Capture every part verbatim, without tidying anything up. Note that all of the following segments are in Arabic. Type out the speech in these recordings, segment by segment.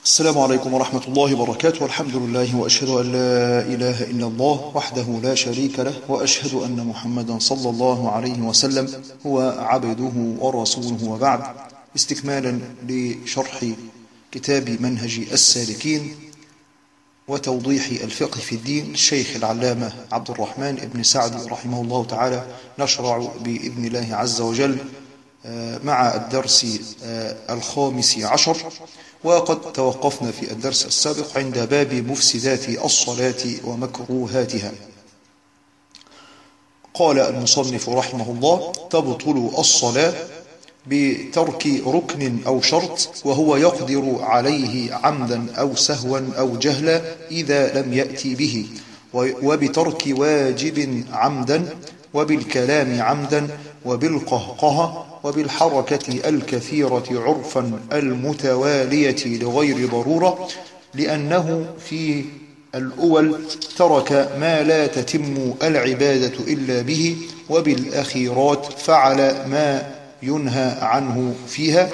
السلام عليكم ورحمة الله وبركاته، والحمد لله، وأشهد أن لا إله إلا الله وحده لا شريك له، وأشهد أن محمدا صلى الله عليه وسلم هو عبده ورسوله، وبعد. استكمالا لشرح كتاب منهج السالكين وتوضيح الفقه في الدين الشيخ العلامة عبد الرحمن بن سعدي رحمه الله تعالى، نشرع بإذن الله عز وجل مع الدرس الخامس عشر. وقد توقفنا في الدرس السابق عند باب مفسدات الصلاة ومكروهاتها. قال المصنف رحمه الله: تبطل الصلاة بترك ركن أو شرط وهو يقدر عليه عمدا أو سهوا أو جهلا إذا لم يأتي به، وبترك واجب عمدا، وبالكلام عمدا، وبالقهقه، وبالحركة الكثيرة عرفا المتوالية لغير ضرورة، لأنه في الأول ترك ما لا تتم العبادة إلا به، وبالأخيرات فعل ما ينهى عنه فيها.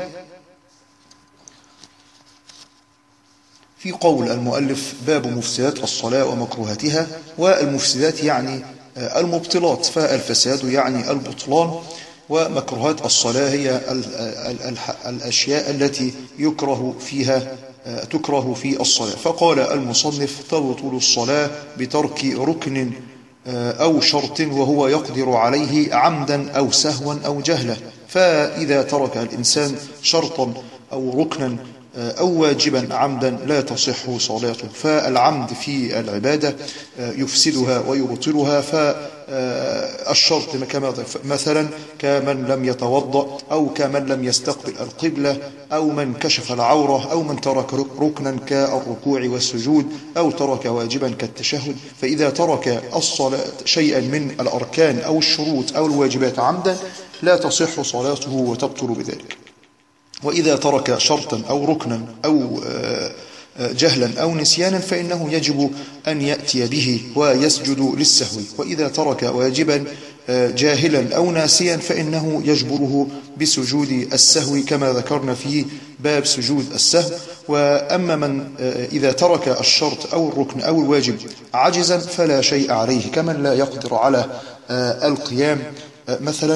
في قول المؤلف: باب مفسدات الصلاة ومكروهاتها. والمفسدات يعني المبطلات، فالفساد يعني البطلان، ومكروهات الصلاة هي الأشياء التي يكره فيها تكره في الصلاة. فقال المصنف: تبطل الصلاة بترك ركن أو شرط وهو يقدر عليه عمدا أو سهوا أو جهلا. فإذا ترك الإنسان شرطا أو ركنا أو واجبا عمدا لا تصح صلاته. فالعمد في العبادة يفسدها ويبطلها. فالشرط مثلا كمن لم يتوضأ، أو كمن لم يستقبل القبلة، أو من كشف العورة، أو من ترك ركنا كالركوع والسجود، أو ترك واجبا كالتشهد. فإذا ترك الصلاة شيئا من الأركان أو الشروط أو الواجبات عمدا لا تصح صلاته وتبطل بذلك. وإذا ترك شرطا أو ركنا أو جهلا أو نسيانا فإنه يجب أن يأتي به ويسجد للسهو. وإذا ترك واجبا جاهلا أو ناسيا فإنه يجبره بسجود السهو، كما ذكرنا في باب سجود السهو. وأما من إذا ترك الشرط أو الركن أو الواجب عجزا فلا شيء عليه، كمن لا يقدر على القيام مثلا.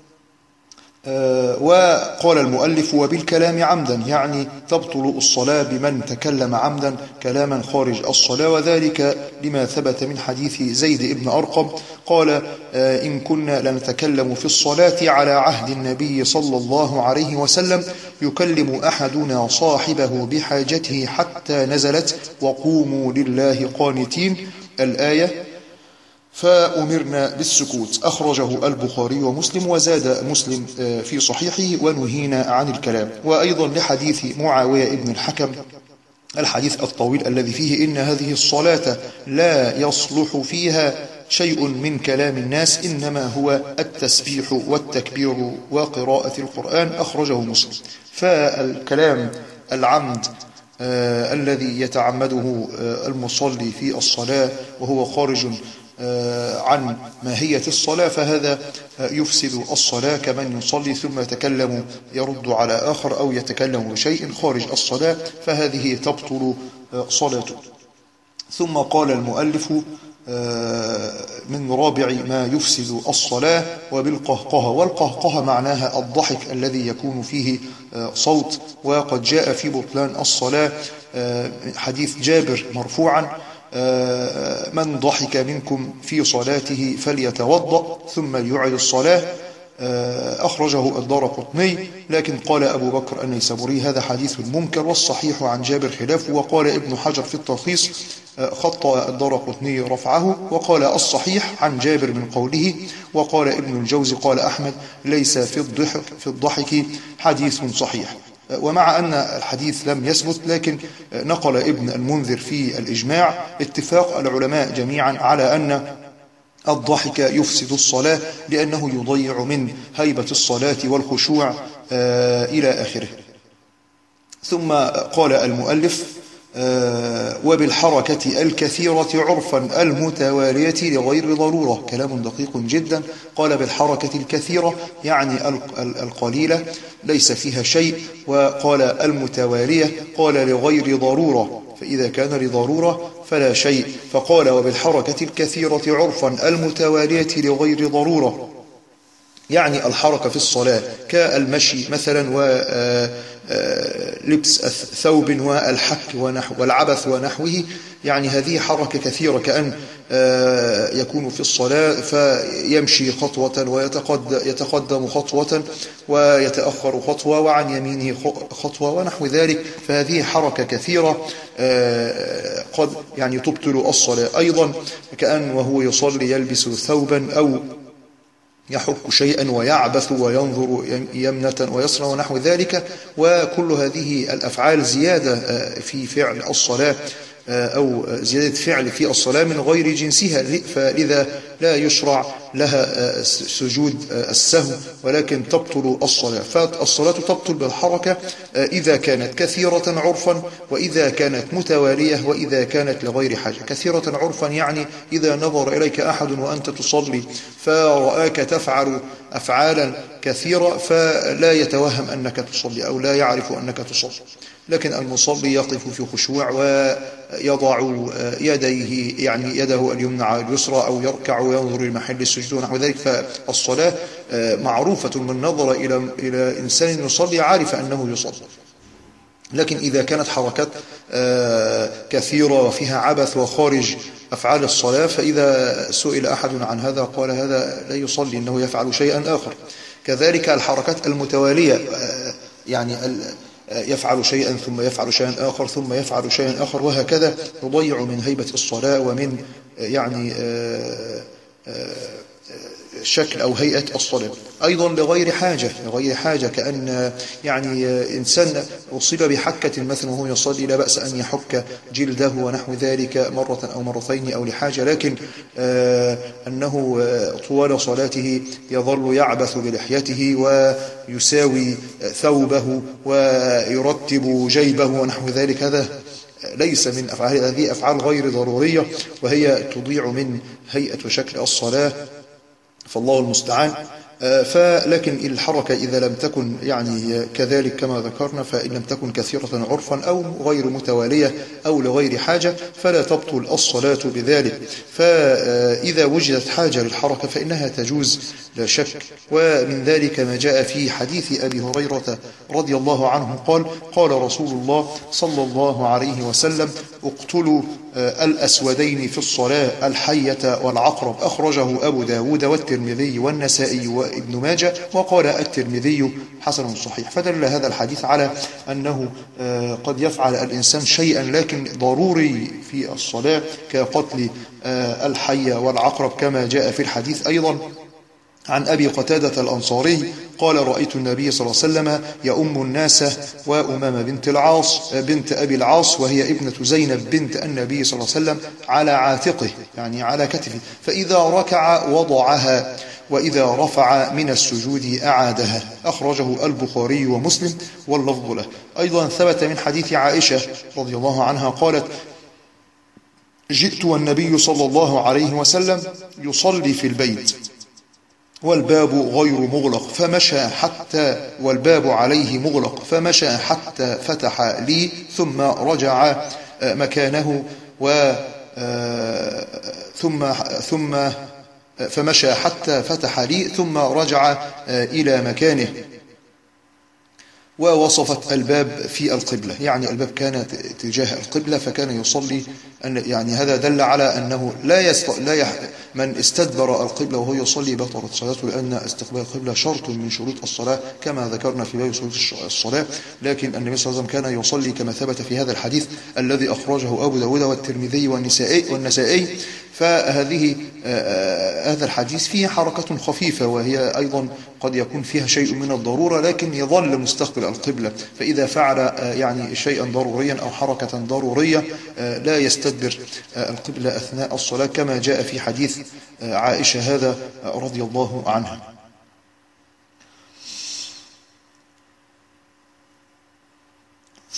وقال المؤلف: وبالكلام عمدا، يعني تبطل الصلاة بمن تكلم عمدا كلاما خارج الصلاة، وذلك لما ثبت من حديث زيد بن أرقم قال: إن كنا لنتكلم في الصلاة على عهد النبي صلى الله عليه وسلم يكلم أحدنا صاحبه بحاجته حتى نزلت: وقوموا لله قانتين، الآية، فأمرنا بالسكوت. أخرجه البخاري ومسلم، وزاد مسلم في صحيحه: ونهينا عن الكلام. وأيضا لحديث معاوية بن الحكم الحديث الطويل الذي فيه: إن هذه الصلاة لا يصلح فيها شيء من كلام الناس، إنما هو التسبيح والتكبير وقراءة القرآن. أخرجه مسلم. فالكلام العمد آه الذي يتعمده آه المصلي في الصلاة وهو خارج عن ماهية الصلاة فهذا يفسد الصلاة، كمن يصلي ثم يتكلم يرد على آخر أو يتكلم بشيء خارج الصلاة، فهذه تبطل صلاته. ثم قال المؤلف: من رابع ما يفسد الصلاة: وبالقهقه. والقهقه معناها الضحك الذي يكون فيه صوت. وقد جاء في بطلان الصلاة حديث جابر مرفوعا: من ضحك منكم في صلاته فليتوضأ ثم يعيد الصلاة. أخرجه الدارقطني، لكن قال أبو بكر النيسابوري: هذا حديث منكر، والصحيح عن جابر خلافه. وقال ابن حجر في التلخيص: خطأ الدارقطني رفعه، وقال الصحيح عن جابر من قوله. وقال ابن الجوزي: قال أحمد: ليس في الضحك في الضحك حديث صحيح. ومع أن الحديث لم يثبت، لكن نقل ابن المنذر في الإجماع اتفاق العلماء جميعا على أن الضحك يفسد الصلاة، لأنه يضيع من هيبة الصلاة والخشوع إلى آخره. ثم قال المؤلف: وبالحركة الكثيرة عرفا المتوالية لغير ضرورة. كلام دقيق جدا. قال بالحركة الكثيرة يعني القليلة ليس فيها شيء، وقال المتوالية قال لغير ضرورة، فإذا كان لضرورة فلا شيء. فقال وبالحركة الكثيرة عرفا المتوالية لغير ضرورة، يعني الحركة في الصلاة كالمشي مثلا ولبس الثوب والحك ونحو والعبث ونحوه، يعني هذه حركة كثيرة، كأن يكون في الصلاة فيمشي خطوة ويتقدم خطوة ويتأخر خطوة وعن يمينه خطوة ونحو ذلك، فهذه حركة كثيرة قد يعني تبطل الصلاة. أيضا كأن وهو يصلي يلبس ثوبا أو يحك شيئا ويعبث وينظر يمنة ويسرى ونحو ذلك، وكل هذه الأفعال زيادة في فعل الصلاة أو زيادة فعل في الصلاة من غير جنسها، فلذا لا يشرع لها سجود السهو، ولكن تبطل الصلاة. فالصلاة تبطل بالحركة إذا كانت كثيرة عرفا، وإذا كانت متوالية، وإذا كانت لغير حاجة. كثيرة عرفا يعني إذا نظر إليك أحد وأنت تصلي فرآك تفعل أفعالا كثيرة فلا يتوهم أنك تصلي أو لا يعرف أنك تصلي، لكن المصلي يقف في خشوع ويضع يديه يعني يده اليمنى على اليسرى أو يركع وينظر لمحل السجود ونحو ذلك. فالصلاة معروفة، من نظر إلى إلى إنسان يصلي عارف أنه يصلي. لكن إذا كانت حركات كثيرة وفيها عبث وخارج أفعال الصلاة، فإذا سئل أحد عن هذا قال هذا لا يصلي، إنه يفعل شيئا آخر. كذلك الحركات المتوالية، يعني يفعل شيئا ثم يفعل شيئا آخر ثم يفعل شيئا آخر، وهكذا يضيع من هيبة الصلاة ومن يعني شكل أو هيئة الصلاة. أيضا لغير حاجة لغير حاجة كأن يعني إنسان أصيب بحكة مثلا وهو يصلي، لا بأس أن يحك جلده ونحو ذلك مرة أو مرتين أو لحاجة، لكن أنه طوال صلاته يظل يعبث بلحيته ويساوي ثوبه ويرتب جيبه ونحو ذلك، هذا ليس من أفعال، هذه أفعال غير ضرورية وهي تضيع من هيئة وشكل الصلاة، فالله المستعان. فلكن الحركة إذا لم تكن يعني كذلك كما ذكرنا، فإن لم تكن كثيرة عرفا أو غير متوالية أو لغير حاجة فلا تبطل الصلاة بذلك. فإذا وجدت حاجة للحركة فإنها تجوز لا شك. ومن ذلك ما جاء في حديث أبي هريرة رضي الله عنه قال قال رسول الله صلى الله عليه وسلم اقتلوا الأسودين في الصلاة الحية والعقرب، أخرجه أبو داود والترمذي والنسائي وابن ماجه، وقال الترمذي حسن صحيح. فدل هذا الحديث على أنه قد يفعل الإنسان شيئا لكن ضروري في الصلاة كقتل الحية والعقرب كما جاء في الحديث. أيضا عن أبي قتادة الأنصاري قال رأيت النبي صلى الله عليه وسلم يؤم الناس وأمام بنت العاص بنت أبي العاص وهي ابنة زينب بنت النبي صلى الله عليه وسلم على عاتقه يعني على كتفه، فإذا ركع وضعها وإذا رفع من السجود أعادها، أخرجه البخاري ومسلم واللفظ له. أيضا ثبت من حديث عائشة رضي الله عنها قالت جئت والنبي صلى الله عليه وسلم يصلي في البيت والباب غير مغلق فمشى حتى والباب عليه مغلق فمشى حتى فتح لي ثم رجع مكانه و ثم ثم فمشى حتى فتح لي ثم رجع إلى مكانه. ووصفت الباب في القبلة، يعني الباب كان تجاه القبلة فكان يصلي أن يعني هذا دل على أنه لا يست... لا يح... من استدبر القبلة وهو يصلي بطلت صلاته، لأن استقبال القبلة شرط من شروط الصلاة كما ذكرنا في باب شروط الصلاة. لكن النبي صلى الله عليه وسلم كان يصلي كما ثبت في هذا الحديث الذي أخرجه أبو داود والترمذي والنسائي والنسائي فهذه آه هذا الحديث فيه حركة خفيفة وهي أيضا قد يكون فيها شيء من الضرورة، لكن يظل مستقبل القبلة. فإذا فعل آه يعني شيئا ضروريا أو حركة ضرورية آه لا يستدبر آه القبلة أثناء الصلاة كما جاء في حديث آه عائشة هذا آه رضي الله عنها.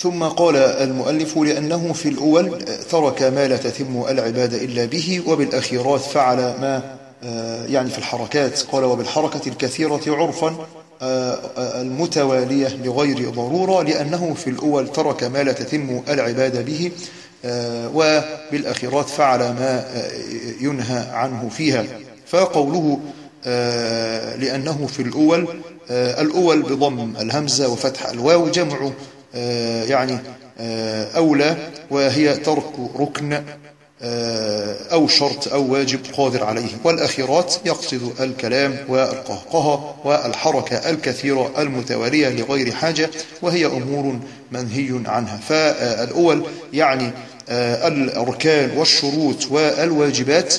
ثم قال المؤلف لأنه في الأول ترك ما لا تتم العبادة إلا به، وبالأخيرات فعل ما يعني في الحركات، قال وبالحركة الكثيرة عرفا المتوالية لغير ضرورة، لأنه في الأول ترك ما لا تتم العبادة به، وبالأخيرات فعل ما ينهى عنه فيها. فقوله لأنه في الأول، الأول بضم الهمزة وفتح الواو جمع يعني أولى، وهي ترك ركن أو شرط أو واجب قادر عليه. والأخيرات يقصد الكلام والقهقه والحركة الكثيرة المتوالية لغير حاجة، وهي أمور منهي عنها. فالأول يعني الأركان والشروط والواجبات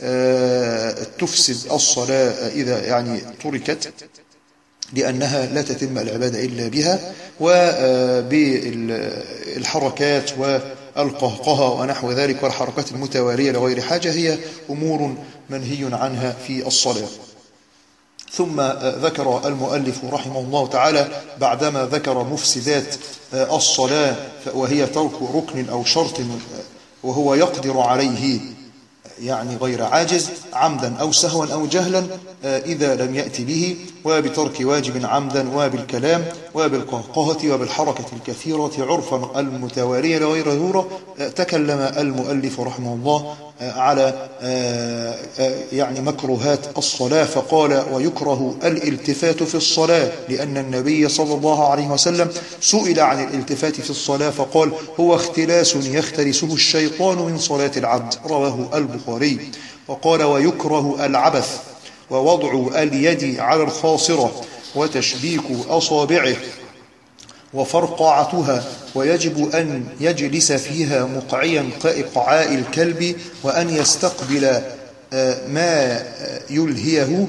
تفسد الصلاة إذا يعني تركت، لأنها لا تتم العبادة إلا بها، وبالحركات والقهقه ونحو ذلك والحركات المتوالية لغير حاجة هي أمور منهي عنها في الصلاة. ثم ذكر المؤلف رحمه الله تعالى بعدما ذكر مفسدات الصلاة وهي ترك ركن أو شرط وهو يقدر عليه يعني غير عاجز عمدا أو سهوا أو جهلا إذا لم يأتي به، وبترك واجب عمدا، وبالكلام وبالقهقهة وبالحركة الكثيرة عرفا المتوالية لغير ضرورة. تكلم المؤلف رحمه الله على يعني مكروهات الصلاة، فقال ويكره الالتفات في الصلاة، لأن النبي صلى الله عليه وسلم سئل عن الالتفات في الصلاة فقال هو اختلاس يختلسه الشيطان من صلاة العبد، رواه البخاري. وقال ويكره العبث ووضع اليد على الخاصرة وتشبيك أصابعه وفرقعتها، ويجب أن يجلس فيها مقعيا كإقعاء الكلب، وأن يستقبل ما يلهيه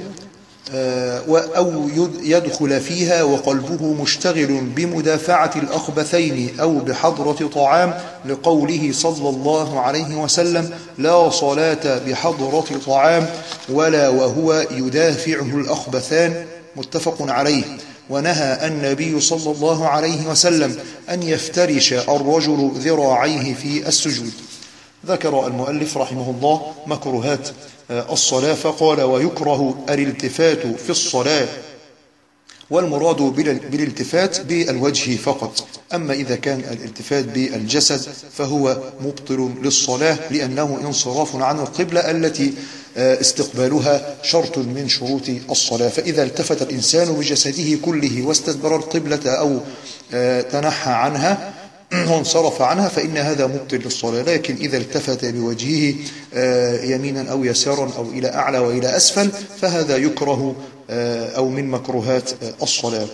أو يدخل فيها وقلبه مشتغل بمدافعة الأخبثين أو بحضرة طعام، لقوله صلى الله عليه وسلم لا صلاة بحضرة طعام ولا وهو يدافعه الأخبثان، متفق عليه. ونهى النبي صلى الله عليه وسلم أن يفترش الرجل ذراعيه في السجود. ذكر المؤلف رحمه الله مكروهات الصلاة فقال ويكره الالتفات في الصلاة، والمراد بالالتفات بالوجه فقط، أما إذا كان الالتفات بالجسد فهو مبطل للصلاة، لأنه انصراف عن القبلة التي استقبالها شرط من شروط الصلاة. فإذا التفت الإنسان بجسده كله واستدبر القبلة أو تنحى عنها وانصرف عنها فإن هذا مبطل للصلاة. لكن إذا التفت بوجهه يمينا أو يسارا أو إلى أعلى وإلى أسفل فهذا يكره أو من مكروهات الصلاة.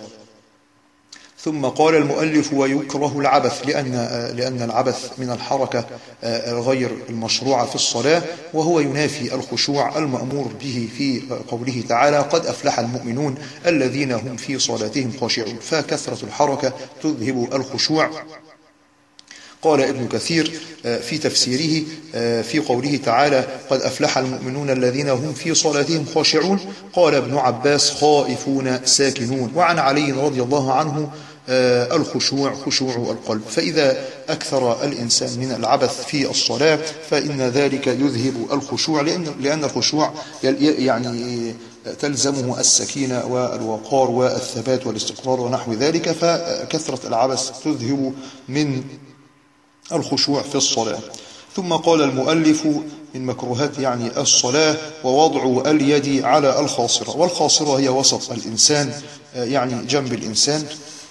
ثم قال المؤلف ويكره العبث، لأن لأن العبث من الحركة غير المشروعة في الصلاة، وهو ينافي الخشوع المأمور به في قوله تعالى قد أفلح المؤمنون الذين هم في صلاتهم خاشعون. فكثرة الحركة تذهب الخشوع. قال ابن كثير في تفسيره في قوله تعالى قد أفلح المؤمنون الذين هم في صلاتهم خاشعون، قال ابن عباس خائفون ساكنون. وعن علي رضي الله عنه الخشوع خشوع القلب. فإذا أكثر الإنسان من العبث في الصلاة فإن ذلك يذهب الخشوع، لأن لأن الخشوع يعني تلزمه السكينة والوقار والثبات والاستقرار ونحو ذلك، فكثرة العبث تذهب من الخشوع في الصلاة. ثم قال المؤلف من مكروهات يعني الصلاة ووضع اليد على الخاصرة، والخاصرة هي وسط الإنسان يعني جنب الإنسان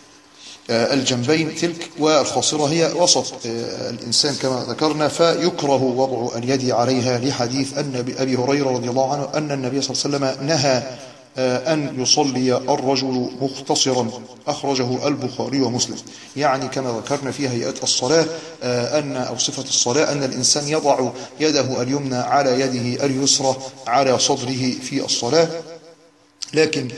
الجنبين تلك، والخاصرة هي وسط الإنسان كما ذكرنا. فيكره وضع اليد عليها لحديث النبي أبي هريرة رضي الله عنه أن النبي صلى الله عليه وسلم نهى أن يصلي الرجل مختصرا، أخرجه البخاري ومسلم. يعني كما ذكرنا في هيئة الصلاة أن أو صفة الصلاة أن الإنسان يضع يده اليمنى على يده اليسرى على صدره في الصلاة، لكن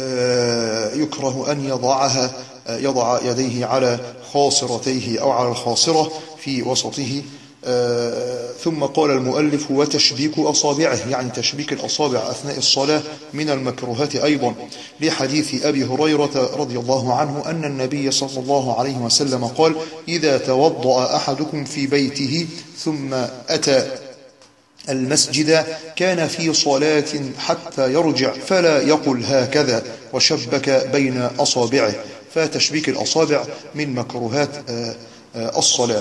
يكره أن يضعها يضع يديه على خاصرتيه أو على الخاصرة في وسطه آه ثم قال المؤلف وتشبيك أصابعه، يعني تشبيك الأصابع أثناء الصلاة من المكروهات أيضا، لحديث أبي هريرة رضي الله عنه أن النبي صلى الله عليه وسلم قال إذا توضأ أحدكم في بيته ثم أتى المسجد كان في صلاة حتى يرجع فلا يقل هكذا، وشبك بين أصابعه. فتشبيك الأصابع من مكروهات الصلاة.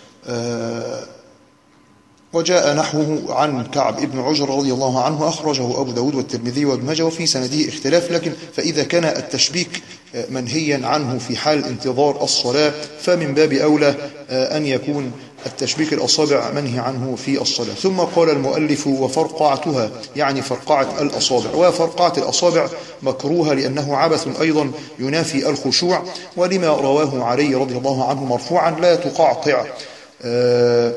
وجاء نحوه عن كعب بن عجر رضي الله عنه، أخرجه أبو داود والترمذي وابن ماجه، وفي سنده اختلاف، لكن فإذا كان التشبيك منهيا عنه في حال انتظار الصلاة فمن باب أولى أن يكون التشبيك الأصابع منهي عنه في الصلاة. ثم قال المؤلف وفرقعتها، يعني فرقعة الأصابع. وفرقعة الأصابع مكروهة لأنه عبث أيضا ينافي الخشوع، ولما رواه علي رضي الله عنه مرفوعا لا تقعطع آه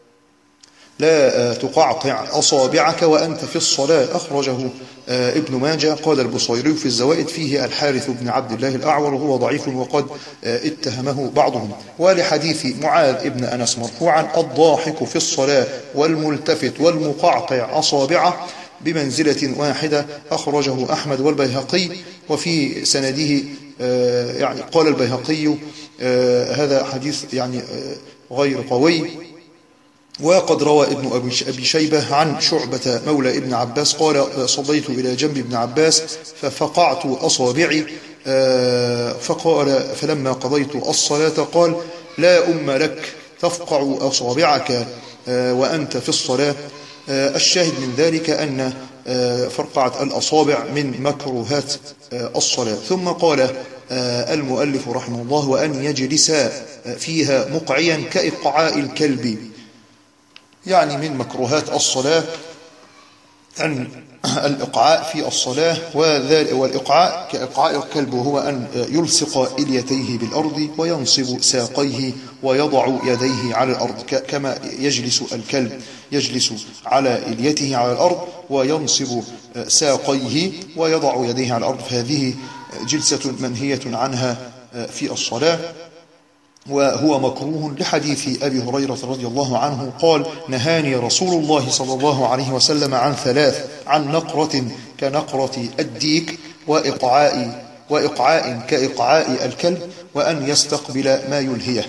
لا تقعطع أصابعك وأنت في الصلاة، أخرجه ابن ماجه. قال البصيري في الزوائد فيه الحارث بن عبد الله الأعور وهو ضعيف وقد اتهمه بعضهم. ولحديث معاذ بن أنس مرفوعا الضاحك في الصلاة والملتفت والمقعطع أصابعه بمنزلة واحدة، أخرجه أحمد والبيهقي. وفي سنده يعني قال البيهقي هذا حديث يعني غير قوي. وقد روى ابن أبي شيبة عن شعبة مولى ابن عباس قال صليت إلى جنب ابن عباس ففقعت أصابعي، فقال فلما قضيت الصلاة قال لا أم لك تفقع أصابعك وأنت في الصلاة. الشاهد من ذلك أن فرقعة الأصابع من مكروهات الصلاة. ثم قال المؤلف رحمه الله وأن يجلس فيها مقعيا كإقعاء الكلب، يعني من مكروهات الصلاة أن الإقعاء في الصلاة، والإقعاء كإقعاء الكلب وهو أن يلصق إليتيه بالأرض وينصب ساقيه ويضع يديه على الأرض، كما يجلس الكلب يجلس على إليته على الأرض وينصب ساقيه ويضع يديه على الأرض. فهذه جلسة منهية عنها في الصلاة، وهو مكروه لحديث أبي هريرة رضي الله عنه قال نهاني رسول الله صلى الله عليه وسلم عن ثلاث: عن نقرة كنقرة الديك، وإقعاء, وإقعاء كإقعاء الكلب، وأن يستقبل ما يلهيه.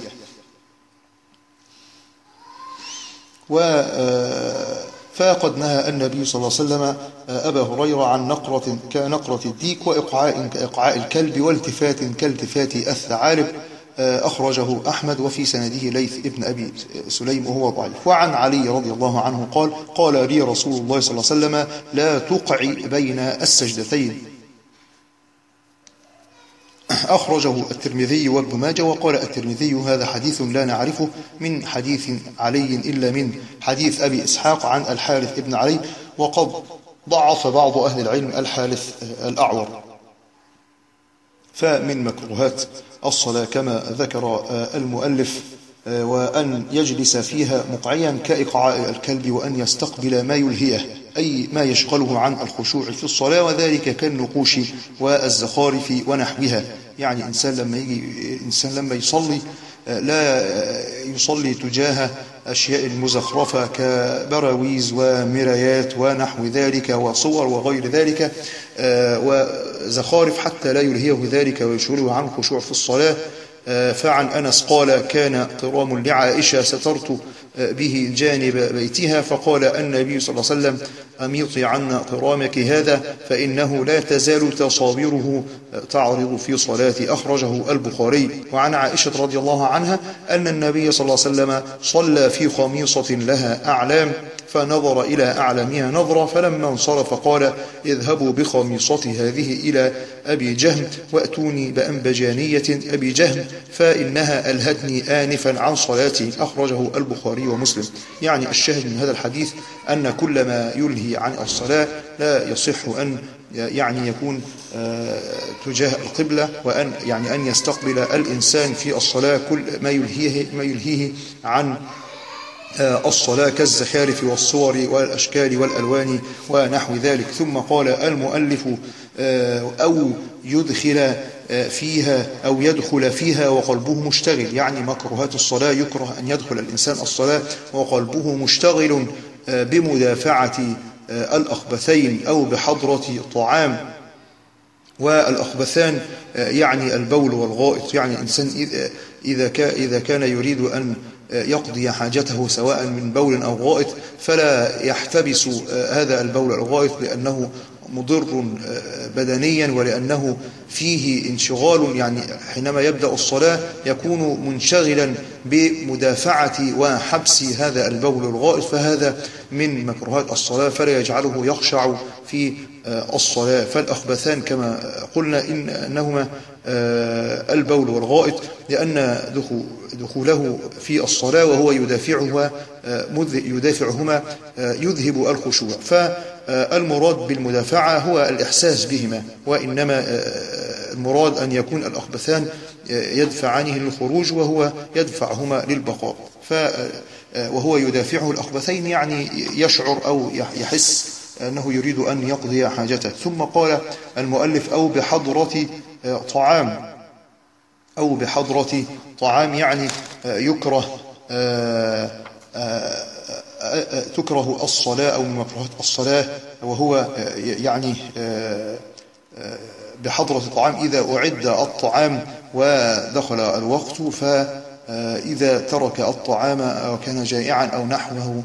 فقد نهى النبي صلى الله عليه وسلم أبا هريرة عن نقرة كنقرة الديك، وإقعاء كإقعاء الكلب، والتفات كالتفات الثعالب، أخرجه أحمد. وفي سنده ليث ابن أبي سليم وهو ضعيف. وعن علي رضي الله عنه قال قال لي رسول الله صلى الله عليه وسلم لا تقعي بين السجدتين، أخرجه الترمذي وابن ماجه. وقال الترمذي هذا حديث لا نعرفه من حديث علي إلا من حديث أبي إسحاق عن الحارث ابن علي، وقد ضعف بعض أهل العلم الحارث الأعور. فمن مكروهات الصلاة كما ذكر المؤلف وأن يجلس فيها مقعيا كإقعاء الكلب، وأن يستقبل ما يلهيه أي ما يشغله عن الخشوع في الصلاة، وذلك كالنقوش والزخارف ونحوها. يعني إنسان لما يجي إنسان لما يصلي لا يصلي تجاه أشياء المزخرفة كبراويز ومرايات ونحو ذلك وصور وغير ذلك وزخارف حتى لا يلهيه ذلك ويشغله عن الخشوع في الصلاة. فعن أنس قال كان قرام لعائشة سترت به جانب بيتها، فقال النبي صلى الله عليه وسلم أميطي عنا قرامك هذا فإنه لا تزال تصابيره تعرض في صلاتي، أخرجه البخاري. وعن عائشة رضي الله عنها أن النبي صلى الله عليه وسلم صلى في خميصة لها أعلام فنظر إلى أعلامها نظرة، فلما انصرف قال اذهبوا بخميصتي هذه إلى أبي جهم وأتوني بأنبجانية أبي جهم فإنها ألهتني آنفا عن صلاتي، أخرجه البخاري ومسلم. يعني الشاهد من هذا الحديث أن كل ما يلهي عن الصلاة لا يصح أن يعني يكون تجاه القبلة، وأن يعني أن يستقبل الإنسان في الصلاة كل ما يلهيه ما يلهيه عن الصلاة كالزخارف والصور والأشكال والألوان ونحو ذلك. ثم قال المؤلف أو يدخل فيها أو يدخل فيها وقلبه مشتغل، يعني مكروهات الصلاة يكره أن يدخل الإنسان الصلاة وقلبه مشتغل بمدافعة الأخبثين أو بحضرة طعام. والأخبثان يعني البول والغائط، يعني الإنسان إذا كان يريد أن يقضي حاجته سواء من بول أو غائط فلا يحتبس هذا البول أو الغائط لأنه مضر بدنيا ولأنه فيه انشغال، يعني حينما يبدأ الصلاة يكون منشغلا بمدافعة وحبس هذا البول الغائط، فهذا من مكروهات الصلاة فلا يجعله يخشع في الصلاة. فالأخبثان كما قلنا إن أنهما البول والغائط، لأن دخوله في الصلاة وهو يدافعها يدافعهما يذهب الخشوع. فالمراد بالمدافعة هو الإحساس بهما، وإنما المراد أن يكون الأخبثان يدفعانه للخروج وهو يدفعهما للبقاء. وهو يدافعه الأخبثين يعني يشعر أو يحس أنه يريد أن يقضي حاجته. ثم قال المؤلف أو بحضرة طعام، أو بحضرة طعام يعني يكره تكره الصلاة أو من مكروهات الصلاة، وهو يعني بحضرة طعام إذا أعد الطعام ودخل الوقت، فإذا ترك الطعام أو كان جائعا أو نحوه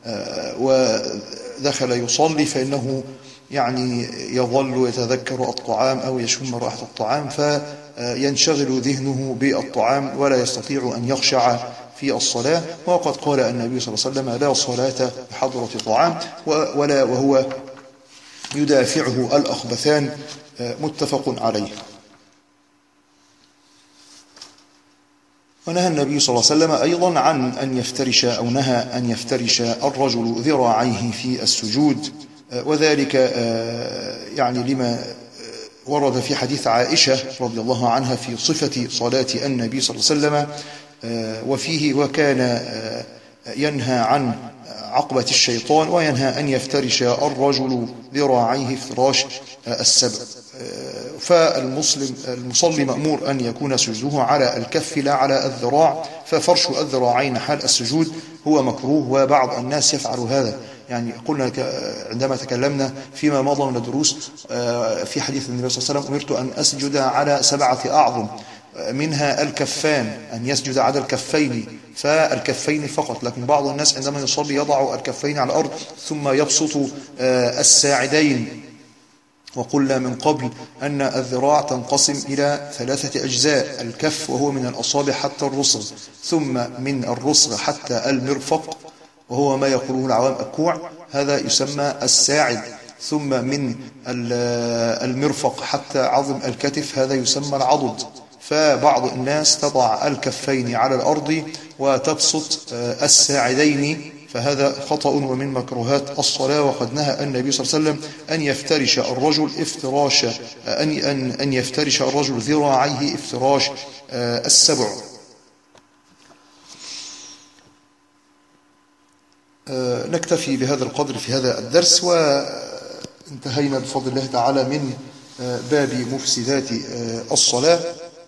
ودخل يصلي فإنه يعني يظل يتذكر الطعام أو يشم رائحة الطعام فينشغل ذهنه بالطعام ولا يستطيع أن يخشع في الصلاة. وقد قال النبي صلى الله عليه وسلم لا صلاة بحضرة طعام ولا وهو يدافعه الأخبثان، متفق عليه. ونهى النبي صلى الله عليه وسلم أيضا عن أن يفترش أو نهى أن يفترش الرجل ذراعيه في السجود، وذلك يعني لما ورد في حديث عائشة رضي الله عنها في صفة صلاة النبي صلى الله عليه وسلم، وفيه وكان ينهى عن عقبة الشيطان وينهى أن يفترش الرجل ذراعيه افتراش السبع. فالمسلم المصلي مأمور أن يكون سجوده على الكف لا على الذراع، ففرش الذراعين حال السجود هو مكروه، وبعض الناس يفعل هذا. يعني قلنا عندما تكلمنا فيما مضى من الدروس في حديث النبي صلى الله عليه وسلم أمرت أن أسجد على سبعة أعظم، منها الكفان، أن يسجد على الكفين فالكفين فقط. لكن بعض الناس عندما يصلي يضع الكفين على الأرض ثم يبسط الساعدين. وقلنا من قبل أن الذراع تنقسم إلى ثلاثة أجزاء: الكف وهو من الأصابع حتى الرسغ، ثم من الرسغ حتى المرفق وهو ما يقوله العوام الكوع، هذا يسمى الساعد، ثم من المرفق حتى عظم الكتف هذا يسمى العضد. فبعض الناس تضع الكفين على الأرض وتبسط الساعدين، فهذا خطأ ومن مكروهات الصلاة. وقد نهى النبي صلى الله عليه وسلم أن يفترش الرجل افتراش أن أن أن يفترش الرجل ذراعيه افتراش السبع. نكتفي بهذا القدر في هذا الدرس، وانتهينا بفضل الله تعالى من باب مفسدات الصلاة،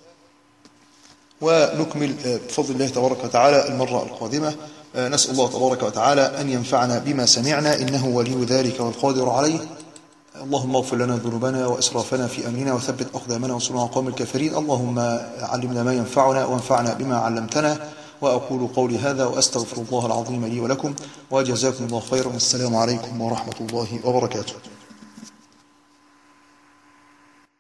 ونكمل بفضل الله تبارك وتعالى المرة القادمة. نسأل الله تبارك وتعالى أن ينفعنا بما سمعنا إنه ولي ذلك والقادر عليه. اللهم اغفر لنا ذنوبنا وإسرافنا في أمرنا وثبت أقدامنا وانصرنا على القوم الكافرين. اللهم علمنا ما ينفعنا وانفعنا بما علمتنا. وأقول قولي هذا وأستغفر الله العظيم لي ولكم، وجزاكم الله خيرا، والسلام عليكم ورحمة الله وبركاته.